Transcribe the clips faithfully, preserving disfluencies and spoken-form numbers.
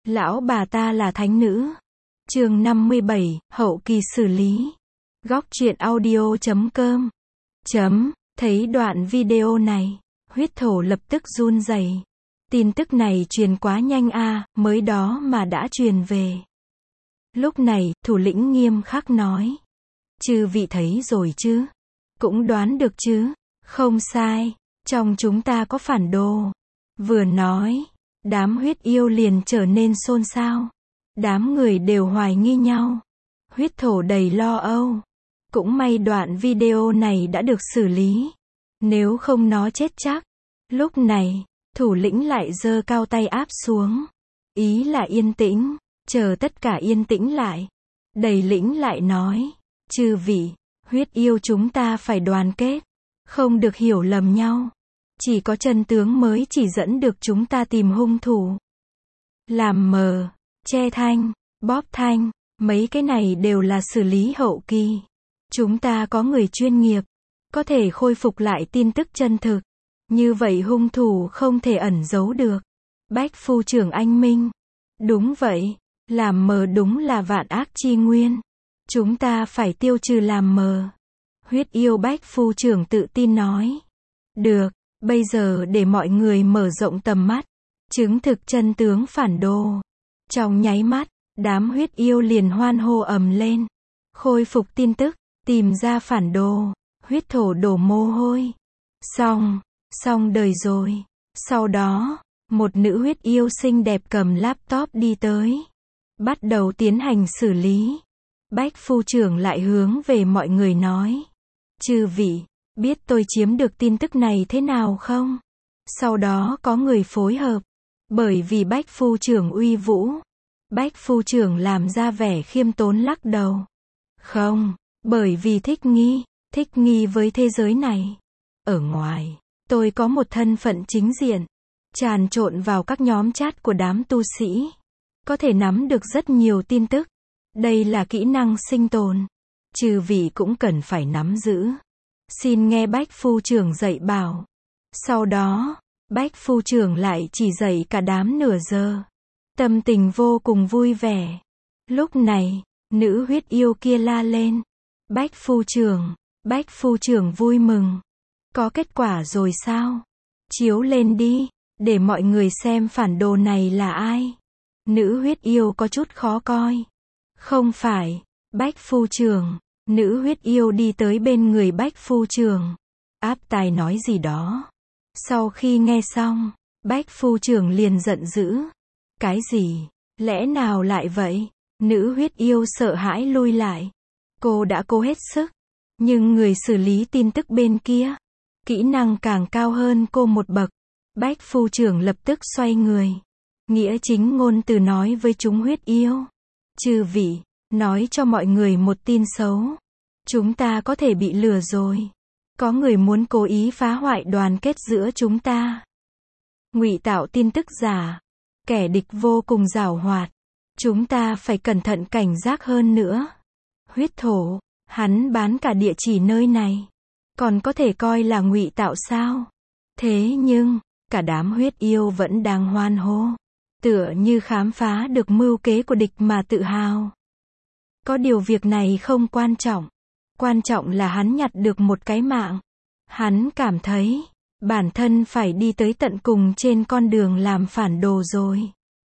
Lão bà ta là thánh nữ. Chương năm mươi bảy, hậu kỳ xử lý. Góc truyện audio chấm com. Chấm, thấy đoạn video này, huyết thổ lập tức run rẩy. Tin tức này truyền quá nhanh a, mới đó mà đã truyền về. Lúc này, thủ lĩnh nghiêm khắc nói. Chư vị thấy rồi chứ? Cũng đoán được chứ? Không sai, trong chúng ta có phản đồ. Vừa nói, đám huyết yêu liền trở nên xôn xao. Đám người đều hoài nghi nhau. Huyết thổ đầy lo âu. Cũng may đoạn video này đã được xử lý. Nếu không nó chết chắc. Lúc này, thủ lĩnh lại giơ cao tay áp xuống. Ý là yên tĩnh, chờ tất cả yên tĩnh lại. Đầy lĩnh lại nói, chư vị, huyết yêu chúng ta phải đoàn kết, không được hiểu lầm nhau. Chỉ có chân tướng mới chỉ dẫn được chúng ta tìm hung thủ. Làm mờ, che thanh, bóp thanh, mấy cái này đều là xử lý hậu kỳ. Chúng ta có người chuyên nghiệp, có thể khôi phục lại tin tức chân thực. Như vậy hung thủ không thể ẩn giấu được. Bách phu trưởng anh minh. Đúng vậy, làm mờ đúng là vạn ác chi nguyên. Chúng ta phải tiêu trừ làm mờ. Huyết yêu bách phu trưởng tự tin nói. Được, bây giờ để mọi người mở rộng tầm mắt. Chứng thực chân tướng phản đồ. Trong nháy mắt, đám huyết yêu liền hoan hô ầm lên. Khôi phục tin tức, tìm ra phản đồ. Huyết thổ đổ mồ hôi. Xong, xong đời rồi. Sau đó, một nữ huyết yêu xinh đẹp cầm laptop đi tới. Bắt đầu tiến hành xử lý. Bách phu trưởng lại hướng về mọi người nói. Chư vị, biết tôi chiếm được tin tức này thế nào không? Sau đó có người phối hợp. Bởi vì bách phu trưởng uy vũ. Bách phu trưởng làm ra vẻ khiêm tốn lắc đầu. Không, bởi vì thích nghi, thích nghi với thế giới này. Ở ngoài, tôi có một thân phận chính diện. Tràn trộn vào các nhóm chat của đám tu sĩ. Có thể nắm được rất nhiều tin tức. Đây là kỹ năng sinh tồn. Chư vị cũng cần phải nắm giữ. Xin nghe bách phu trưởng dạy bảo. Sau đó, bách phu trưởng lại chỉ dạy cả đám nửa giờ. Tâm tình vô cùng vui vẻ. Lúc này, nữ huyết yêu kia la lên. Bách phu trưởng, bách phu trưởng vui mừng. Có kết quả rồi sao? Chiếu lên đi, để mọi người xem phản đồ này là ai. Nữ huyết yêu có chút khó coi. Không phải, bách phu trưởng. Nữ huyết yêu đi tới bên người bách phu trưởng. Áp tai nói gì đó. Sau khi nghe xong, bách phu trưởng liền giận dữ. Cái gì? Lẽ nào lại vậy? Nữ huyết yêu sợ hãi lui lại. Cô đã cố hết sức. Nhưng người xử lý tin tức bên kia, kỹ năng càng cao hơn cô một bậc. Bách phu trưởng lập tức xoay người. Nghĩa chính ngôn từ nói với chúng huyết yêu. Chư vị, nói cho mọi người một tin xấu. Chúng ta có thể bị lừa rồi. Có người muốn cố ý phá hoại đoàn kết giữa chúng ta. Ngụy tạo tin tức giả. Kẻ địch vô cùng giàu hoạt. Chúng ta phải cẩn thận cảnh giác hơn nữa. Huyết thổ, hắn bán cả địa chỉ nơi này. Còn có thể coi là ngụy tạo sao? Thế nhưng, cả đám huyết yêu vẫn đang hoan hô. Tựa như khám phá được mưu kế của địch mà tự hào. Có điều việc này không quan trọng. Quan trọng là hắn nhặt được một cái mạng. Hắn cảm thấy, bản thân phải đi tới tận cùng trên con đường làm phản đồ rồi.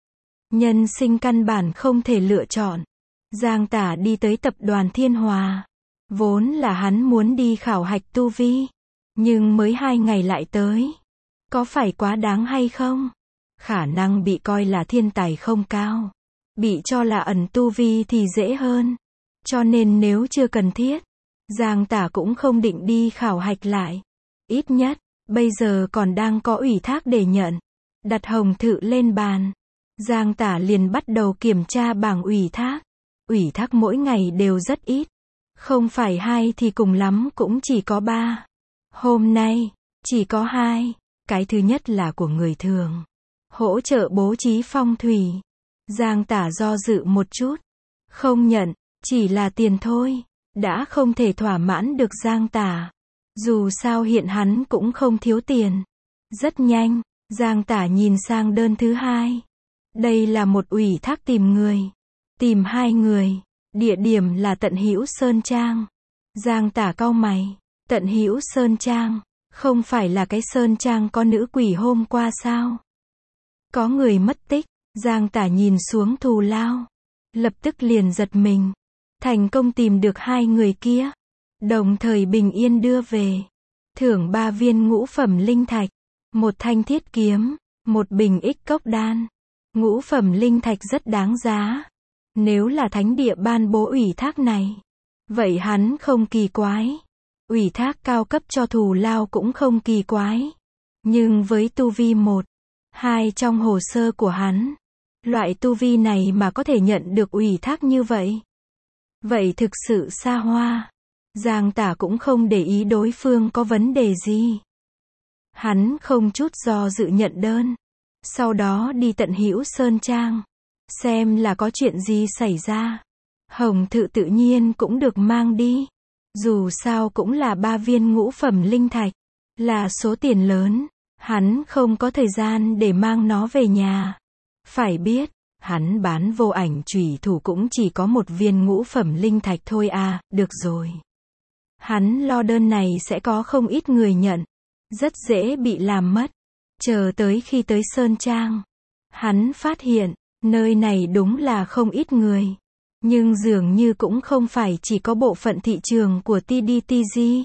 Nhân sinh căn bản không thể lựa chọn. Giang Tả đi tới tập đoàn Thiên Hòa. Vốn là hắn muốn đi khảo hạch tu vi. Nhưng mới hai ngày lại tới. Có phải quá đáng hay không? Khả năng bị coi là thiên tài không cao. Bị cho là ẩn tu vi thì dễ hơn. Cho nên nếu chưa cần thiết, Giang Tả cũng không định đi khảo hạch lại. Ít nhất, bây giờ còn đang có ủy thác để nhận. Đặt hồng thự lên bàn. Giang Tả liền bắt đầu kiểm tra bảng ủy thác. Ủy thác mỗi ngày đều rất ít. Không phải hai thì cùng lắm cũng chỉ có ba. Hôm nay, chỉ có hai. Cái thứ nhất là của người thường. Hỗ trợ bố trí phong thủy. Giang Tả do dự một chút. Không nhận, chỉ là tiền thôi. Đã không thể thỏa mãn được Giang Tả. Dù sao hiện hắn cũng không thiếu tiền. Rất nhanh, Giang Tả nhìn sang đơn thứ hai. Đây là một ủy thác tìm người. Tìm hai người. Địa điểm là Tận Hữu Sơn Trang. Giang Tả cau mày. Tận Hữu Sơn Trang. Không phải là cái Sơn Trang có nữ quỷ hôm qua sao? Có người mất tích. Giang Tả nhìn xuống thù lao. Lập tức liền giật mình. Thành công tìm được hai người kia. Đồng thời bình yên đưa về. Thưởng ba viên ngũ phẩm linh thạch. Một thanh thiết kiếm. Một bình ích cốc đan. Ngũ phẩm linh thạch rất đáng giá. Nếu là thánh địa ban bố ủy thác này, vậy hắn không kỳ quái. Ủy thác cao cấp cho thù lao cũng không kỳ quái. Nhưng với tu vi một, hai trong hồ sơ của hắn, loại tu vi này mà có thể nhận được ủy thác như vậy, vậy thực sự xa hoa. Giang Tả cũng không để ý đối phương có vấn đề gì. Hắn không chút do dự nhận đơn. Sau đó đi Tận Hữu Sơn Trang. Xem là có chuyện gì xảy ra. Hồng Thự tự nhiên cũng được mang đi. Dù sao cũng là ba viên ngũ phẩm linh thạch. Là số tiền lớn. Hắn không có thời gian để mang nó về nhà. Phải biết, hắn bán vô ảnh chủy thủ cũng chỉ có một viên ngũ phẩm linh thạch thôi à, được rồi. Hắn lo đơn này sẽ có không ít người nhận. Rất dễ bị làm mất. Chờ tới khi tới Sơn Trang, hắn phát hiện, nơi này đúng là không ít người. Nhưng dường như cũng không phải chỉ có bộ phận thị trường của tê đê tê giê.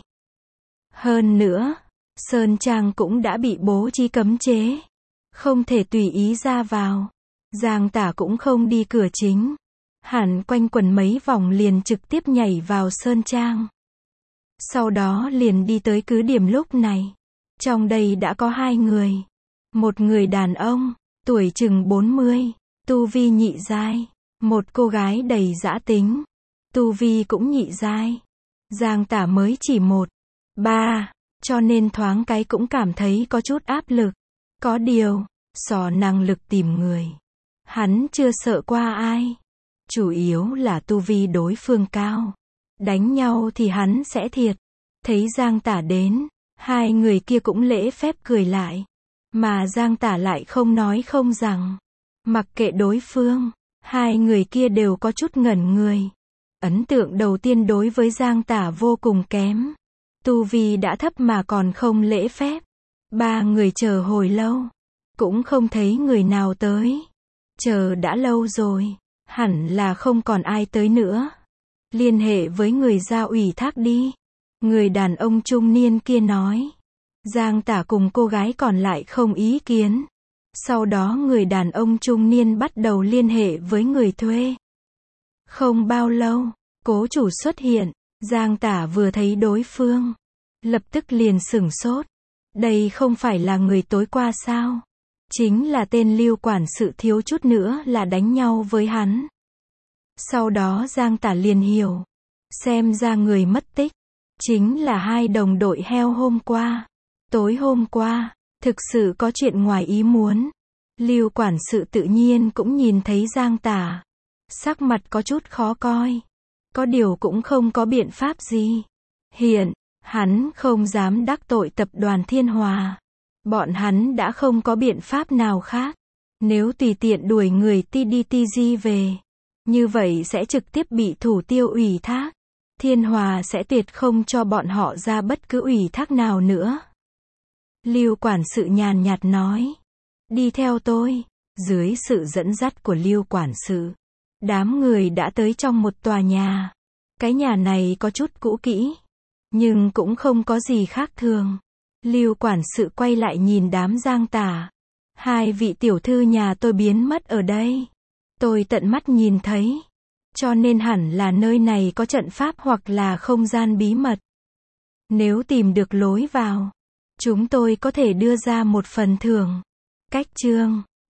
Hơn nữa, Sơn Trang cũng đã bị bố trí cấm chế. Không thể tùy ý ra vào. Giang Tả cũng không đi cửa chính. Hẳn quanh quần mấy vòng liền trực tiếp nhảy vào Sơn Trang. Sau đó liền đi tới cứ điểm lúc này. Trong đây đã có hai người. Một người đàn ông, tuổi chừng bốn mươi, tu vi nhị giai. Một cô gái đầy dã tính, tu vi cũng nhị giai. Giang Tả mới chỉ một, ba, cho nên thoáng cái cũng cảm thấy có chút áp lực. Có điều, so năng lực tìm người, hắn chưa sợ qua ai. Chủ yếu là tu vi đối phương cao. Đánh nhau thì hắn sẽ thiệt. Thấy Giang Tả đến, hai người kia cũng lễ phép cười lại. Mà Giang Tả lại không nói không rằng. Mặc kệ đối phương, hai người kia đều có chút ngẩn người. Ấn tượng đầu tiên đối với Giang Tả vô cùng kém. Tu vi đã thấp mà còn không lễ phép. Ba người chờ hồi lâu, cũng không thấy người nào tới. Chờ đã lâu rồi, hẳn là không còn ai tới nữa. Liên hệ với người giao ủy thác đi. Người đàn ông trung niên kia nói. Giang Tả cùng cô gái còn lại không ý kiến. Sau đó người đàn ông trung niên bắt đầu liên hệ với người thuê. Không bao lâu, cố chủ xuất hiện. Giang Tả vừa thấy đối phương, lập tức liền sửng sốt. Đây không phải là người tối qua sao? Chính là tên Lưu quản sự thiếu chút nữa là đánh nhau với hắn. Sau đó Giang Tả liền hiểu. Xem ra người mất tích chính là hai đồng đội heo hôm qua. Tối hôm qua, thực sự có chuyện ngoài ý muốn. Lưu quản sự tự nhiên cũng nhìn thấy Giang Tả. Sắc mặt có chút khó coi. Có điều cũng không có biện pháp gì. Hiện, hắn không dám đắc tội tập đoàn Thiên Hòa. Bọn hắn đã không có biện pháp nào khác. Nếu tùy tiện đuổi người tê đê tê giê về, như vậy sẽ trực tiếp bị thủ tiêu ủy thác. Thiên Hòa sẽ tuyệt không cho bọn họ ra bất cứ ủy thác nào nữa. Lưu quản sự nhàn nhạt nói. Đi theo tôi. Dưới sự dẫn dắt của Lưu quản sự, đám người đã tới trong một tòa nhà. Cái nhà này có chút cũ kỹ, nhưng cũng không có gì khác thường. Lưu quản sự quay lại nhìn đám Giang Tả. Hai vị tiểu thư nhà tôi biến mất ở đây. Tôi tận mắt nhìn thấy. Cho nên hẳn là nơi này có trận pháp hoặc là không gian bí mật. Nếu tìm được lối vào, chúng tôi có thể đưa ra một phần thưởng. Cách chương